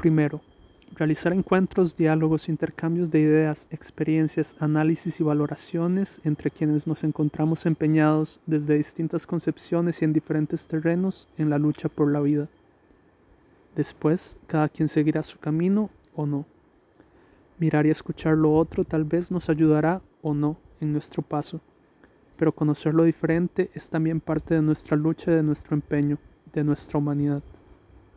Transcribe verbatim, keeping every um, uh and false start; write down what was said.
Primero, realizar encuentros, diálogos, intercambios de ideas, experiencias, análisis y valoraciones entre quienes nos encontramos empeñados desde distintas concepciones y en diferentes terrenos en la lucha por la vida. Después, cada quien seguirá su camino o no. Mirar y escuchar lo otro tal vez nos ayudará o no en nuestro paso, pero conocer lo diferente es también parte de nuestra lucha y de nuestro empeño, de nuestra humanidad.